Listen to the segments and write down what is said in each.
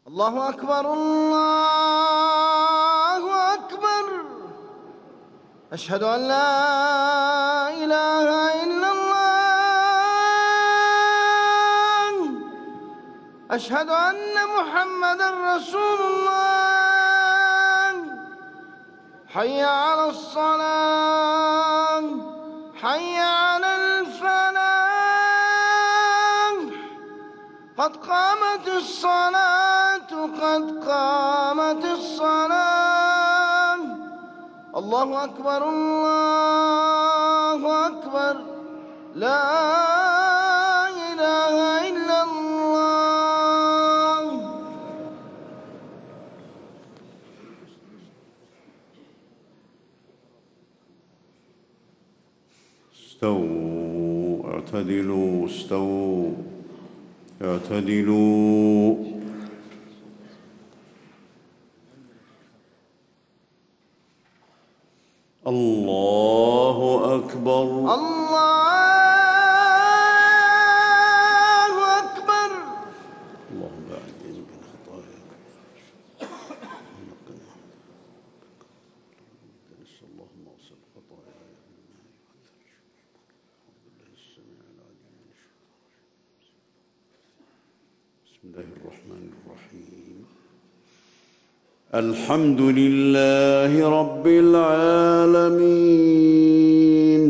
الله أكبر الله أكبر. أشهد أن لا إله إلا الله. أشهد أن محمدًا رسول الله. حي على الصلاة، حي على الفلاح. قد قامت الصلاة، قد قامت الصلاة. الله أكبر الله أكبر. لا إله إلا الله. استووا اعتدلوا، استووا اعتدلوا. الله أكبر الله أكبر. اللهم باعد بيني وبين خطاياي. اللهم اغسل خطاياي بالله السميع العليم من الشيطان. بسم الله الرحمن الرحيم. الحمد لله رب العالمين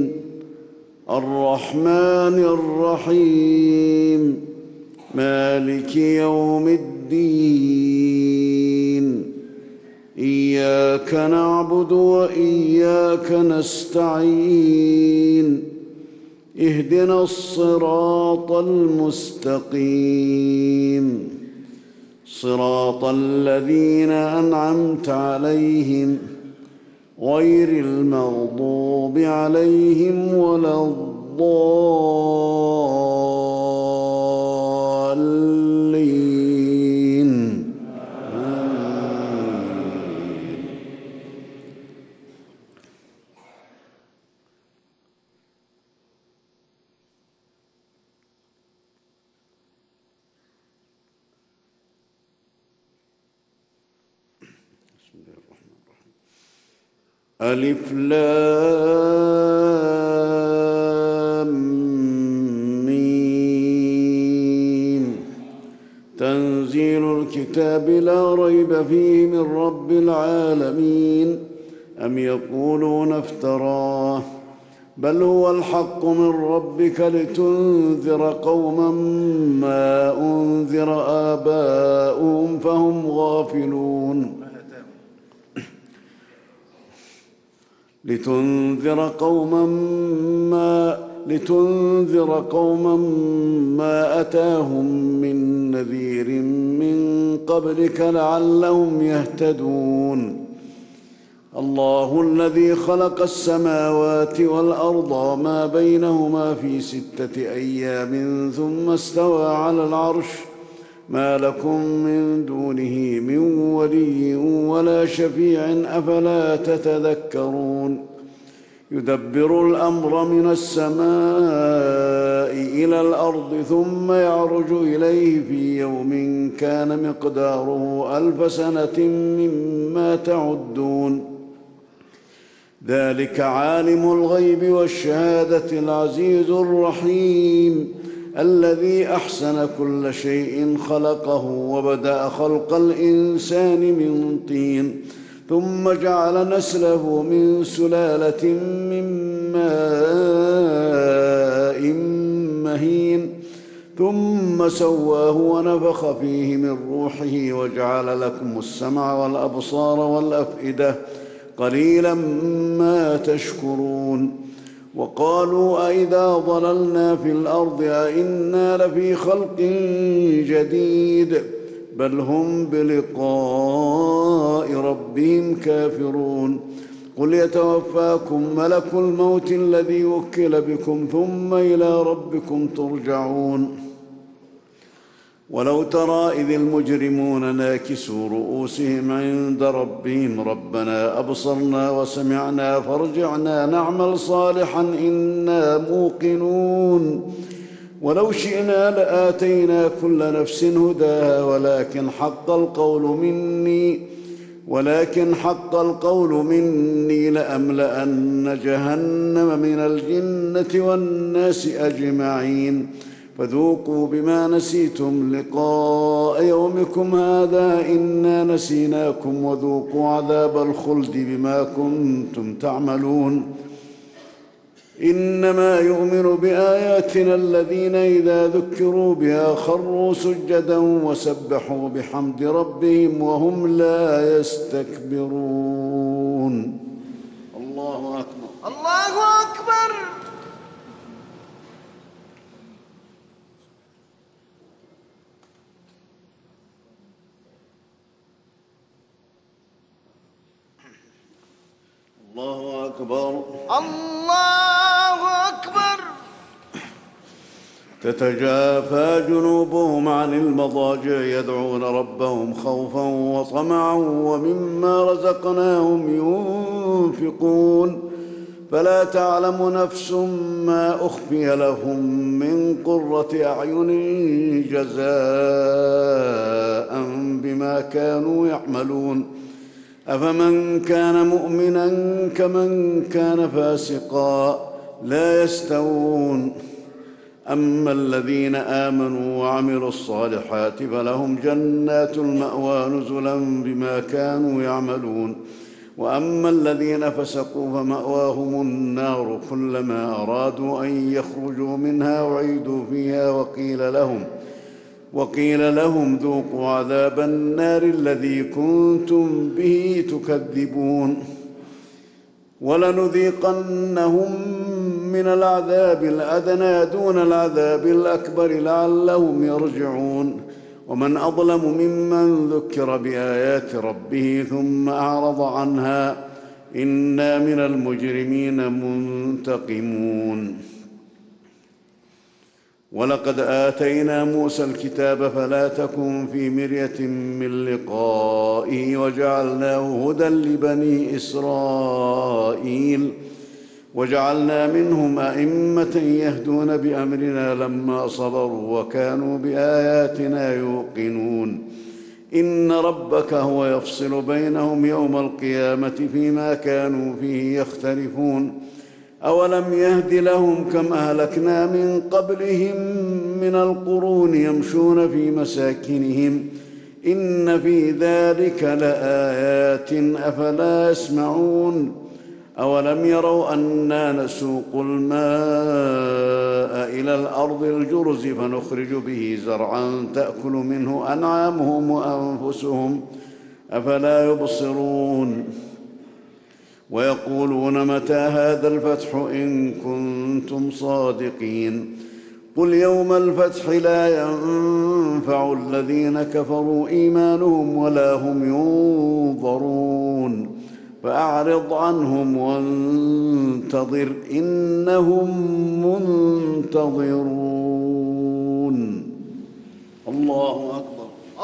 الرحمن الرحيم مالك يوم الدين. إياك نعبد وإياك نستعين. اهدنا الصراط المستقيم صراط الذين أنعمت عليهم غير المغضوب عليهم ولا الضالين. ألف لام ميم. تنزيل الكتاب لا ريب فيه من رب العالمين. أم يقولون افتراه بل هو الحق من ربك لتنذر قوما ما أنذر آباؤهم فهم غافلون. لتنذر قوما ما أتاهم من نذير من قبلك لعلهم يهتدون. الله الذي خلق السماوات والأرض وما بينهما في 6 أيام ثم استوى على العرش. ما لكم من دونه من ولي ولا شفيع أفلا تتذكرون. يدبر الأمر من السماء إلى الأرض ثم يعرج إليه في يوم كان مقداره 1000 سنة مما تعدون. ذلك عالم الغيب والشهادة العزيز الرحيم الذي أحسن كل شيء خلقه وبدأ خلق الإنسان من طين ثم جعل نسله من سلالة من ماء مهين ثم سواه ونفخ فيه من روحه وجعل لكم السمع والأبصار والأفئدة قليلا ما تشكرون. وقالوا أئذا ضللنا في الأرض أئنا لفي خلق جديد بل هم بلقاء ربهم كافرون. قل يتوفاكم ملك الموت الذي وكل بكم ثم إلى ربكم ترجعون. ولو ترى إذ المجرمون ناكسوا رؤوسهم عند ربهم ربنا أبصرنا وسمعنا فارجعنا نعمل صالحا إنا موقنون. ولو شئنا لآتينا كل نفس هداها ولكن حق القول مني لأملأن جهنم من الجنة والناس أجمعين فذوقوا بما نسيتم لقاء يومكم هذا إنا نسيناكم وذوقوا عذاب الخلد بما كنتم تعملون إنما يؤمن بآياتنا الذين إذا ذكروا بها خروا سجدا وسبحوا بحمد ربهم وهم لا يستكبرون. الله أكبر. الله أكبر. الله أكبر. الله أكبر. تتجافى جنوبهم عن المضاجع يدعون ربهم خوفا وطمعا ومما رزقناهم ينفقون فلا تعلم نفس ما أخفي لهم من قرة أعين جزاء بما كانوا يعملون أفمن كان مؤمنا كمن كان فاسقا لا يستوون أما الذين آمنوا وعملوا الصالحات فلهم جنات المأوى نزلا بما كانوا يعملون وأما الذين فسقوا فمأواهم النار كلما أرادوا أن يخرجوا منها أعيدوا فيها وقيل لهم ذوقوا عذاب النار الذي كنتم به تكذبون ولنذيقنهم من العذاب الأدنى دون العذاب الأكبر لعلهم يرجعون ومن أظلم ممن ذكر بآيات ربه ثم أعرض عنها إنا من المجرمين منتقمون ولقد آتينا موسى الكتاب فلا تكن في مرية من لقائه وجعلناه هدى لبني إسرائيل وجعلنا منهم أئمة يهدون بأمرنا لما صبروا وكانوا بآياتنا يوقنون إن ربك هو يفصل بينهم يوم القيامة فيما كانوا فيه يختلفون أولم يهد لهم كم أهلكنا من قبلهم من القرون يمشون في مساكنهم إن في ذلك لآيات أفلا يسمعون أولم يروا أنا نسوق الماء إلى الأرض الجرز فنخرج به زرعا تأكل منه أنعامهم وأنفسهم أفلا يبصرون ويقولون متى هذا الفتح إن كنتم صادقين قل يوم الفتح لا ينفع الذين كفروا إيمانهم ولا هم ينظرون فأعرض عنهم وانتظر إنهم منتظرون. الله أكبر.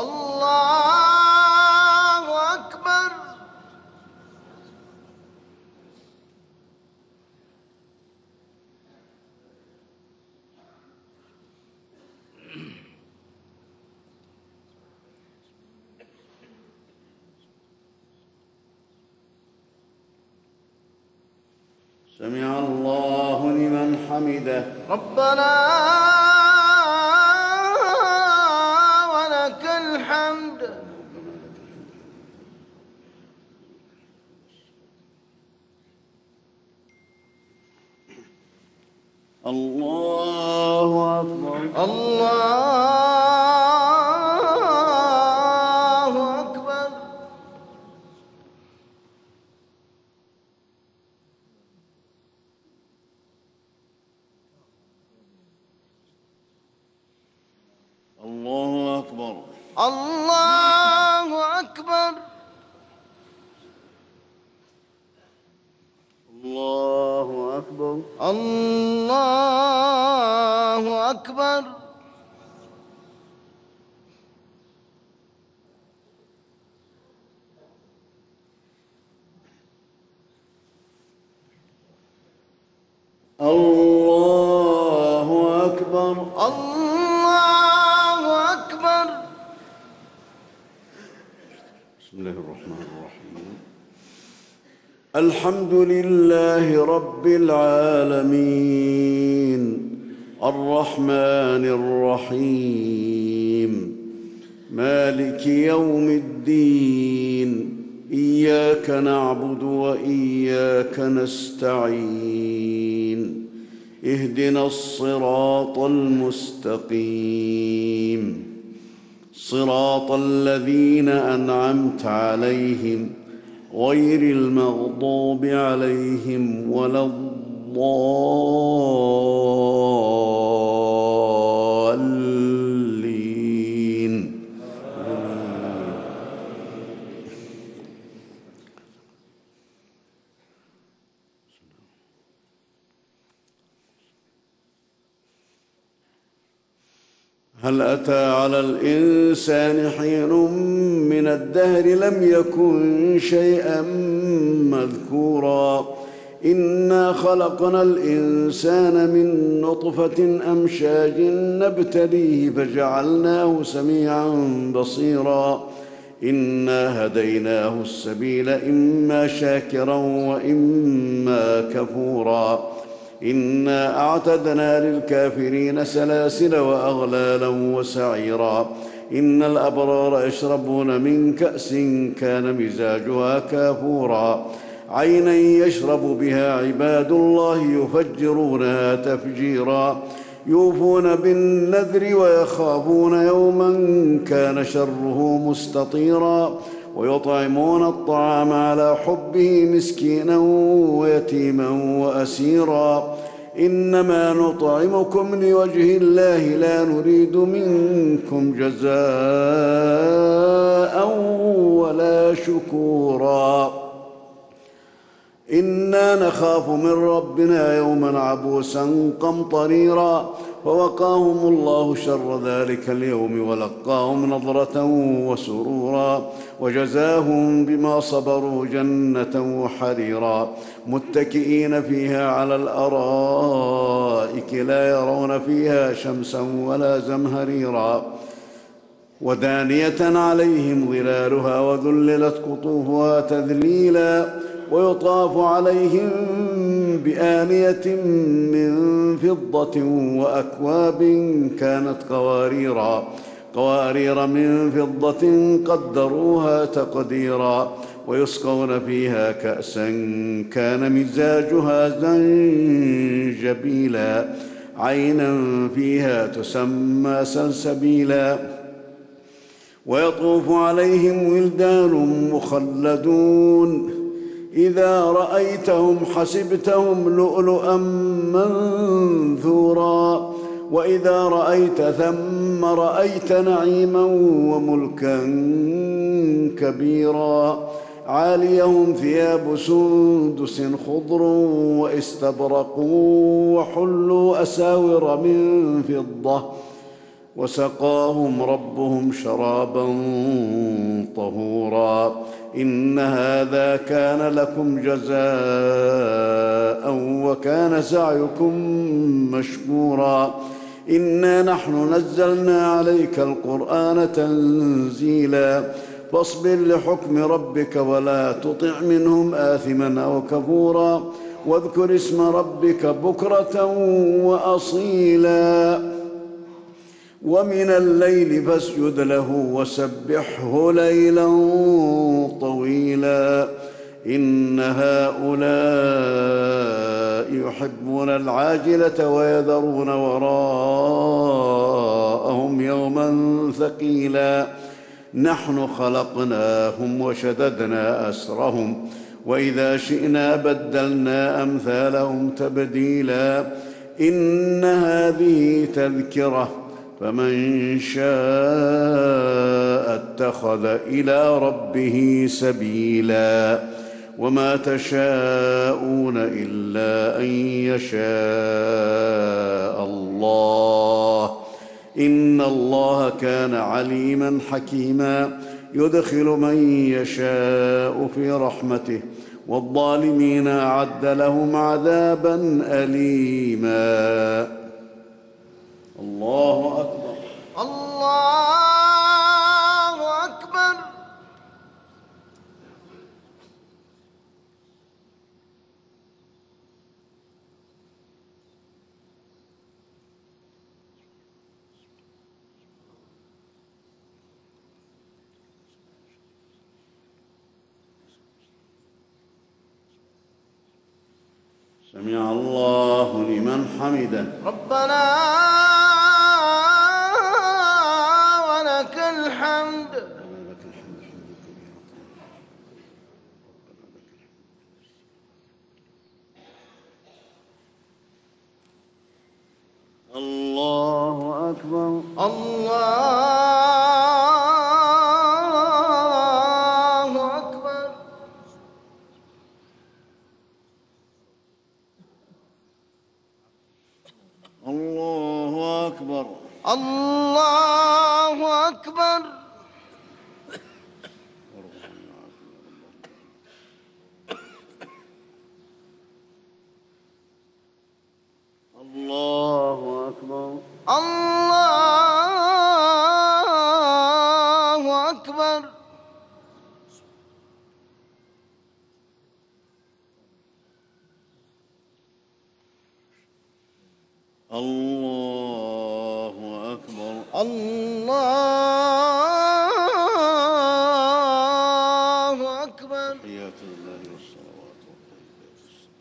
الله أكبر. سمع الله لمن حمده. ربنا ولك الحمد. الله أكبر. الله أكبر. الله أكبر. الله أكبر. الله أكبر. الله أكبر. الله أكبر. بسم الله الرحمن الرحيم. الحمد لله رب العالمين الرحمن الرحيم مالك يوم الدين إياك نعبد وإياك نستعين اهدنا الصراط المستقيم صراط الذين أنعمت عليهم غير المغضوب عليهم ولا الضالين. هل أتى على الإنسان حين من الدهر لم يكن شيئا مذكورا إنا خلقنا الإنسان من نطفة أمشاج نبتليه فجعلناه سميعا بصيرا إنا هديناه السبيل إما شاكرا وإما كفورا إنا أعتدنا للكافرين سلاسل وأغلالا وسعيرا إن الأبرار يشربون من كأس كان مزاجها كافورا عينا يشرب بها عباد الله يفجرونها تفجيرا يوفون بالنذر ويخافون يوما كان شره مستطيرا ويطعمون الطعام على حبه مسكينا ويتيما وأسيرا إنما نطعمكم لوجه الله لا نريد منكم جزاء ولا شكورا إنا نخاف من ربنا يوما عبوسا قمطريرا فوقاهم الله شر ذلك اليوم ولقاهم نضرة وسرورا وجزاهم بما صبروا جنة وحريرا متكئين فيها على الأرائك لا يرون فيها شمسا ولا زمهريرا ودانية عليهم ظلالها وذللت قطوفها تذليلا ويطاف عليهم بآنية من فضة وأكواب كانت قوارير من فضة قدروها تقديرا ويسقون فيها كأسا كان مزاجها زنجبيلا عينا فيها تسمى سلسبيلا ويطوف عليهم ولدان مخلدون إذا رأيتهم حسبتهم لؤلؤا منثورا وإذا رأيت ثم رأيت نعيما وملكا كبيرا عاليهم ثياب سندس خضر واستبرق وحلوا أساور من فضة وسقاهم ربهم شرابا طهورا إن هذا كان لكم جزاء وكان سعيكم مشكورا إنا نحن نزلنا عليك القرآن تنزيلا فاصبر لحكم ربك ولا تطع منهم آثما أو كفورا واذكر اسم ربك بكرة وأصيلا ومن الليل فاسجد له وسبحه ليلا طويلا إن هؤلاء يحبون العاجلة ويذرون وراءهم يوما ثقيلا نحن خلقناهم وشددنا أسرهم وإذا شئنا بدلنا أمثالهم تبديلا إن هذه تذكرة فمن شاء اتخذ إلى ربه سبيلا وما تشاءون إلا أن يشاء الله إن الله كان عليما حكيما يدخل من يشاء في رحمته والظالمين أعد لهم عذابا أليما الله أكبر الله أكبر سمع الله لمن حمده. ربنا ولك الحمد. لك الحمد حمدا كثيرا. الله أكبر. الله أكبر. الله أكبر. الله أكبر. الله أكبر. الله أكبر. الله أكبر. الله أكبر. تحيات لله والصلوات والطيبات السلام.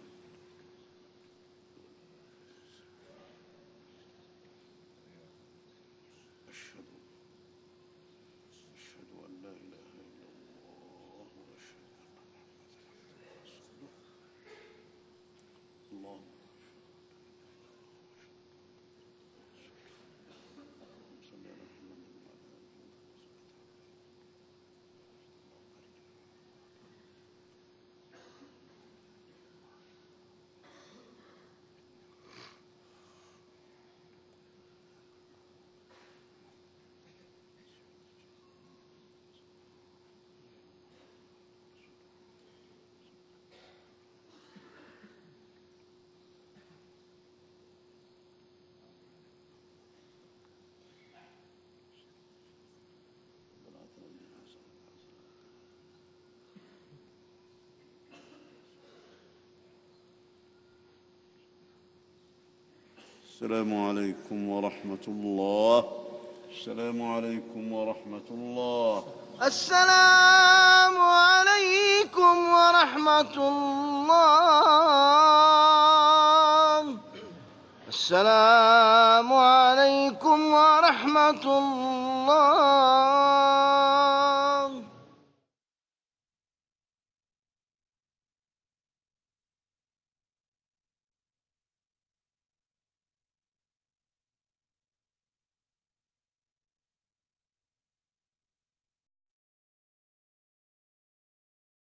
أشهد أن لا إله إلا الله وأشهد أن محمدا عبده ورسوله. اللهم صل على محمد وعلى آل السلام عليكم ورحمة الله. السلام عليكم ورحمة الله. السلام عليكم ورحمة الله. السلام عليكم ورحمة الله.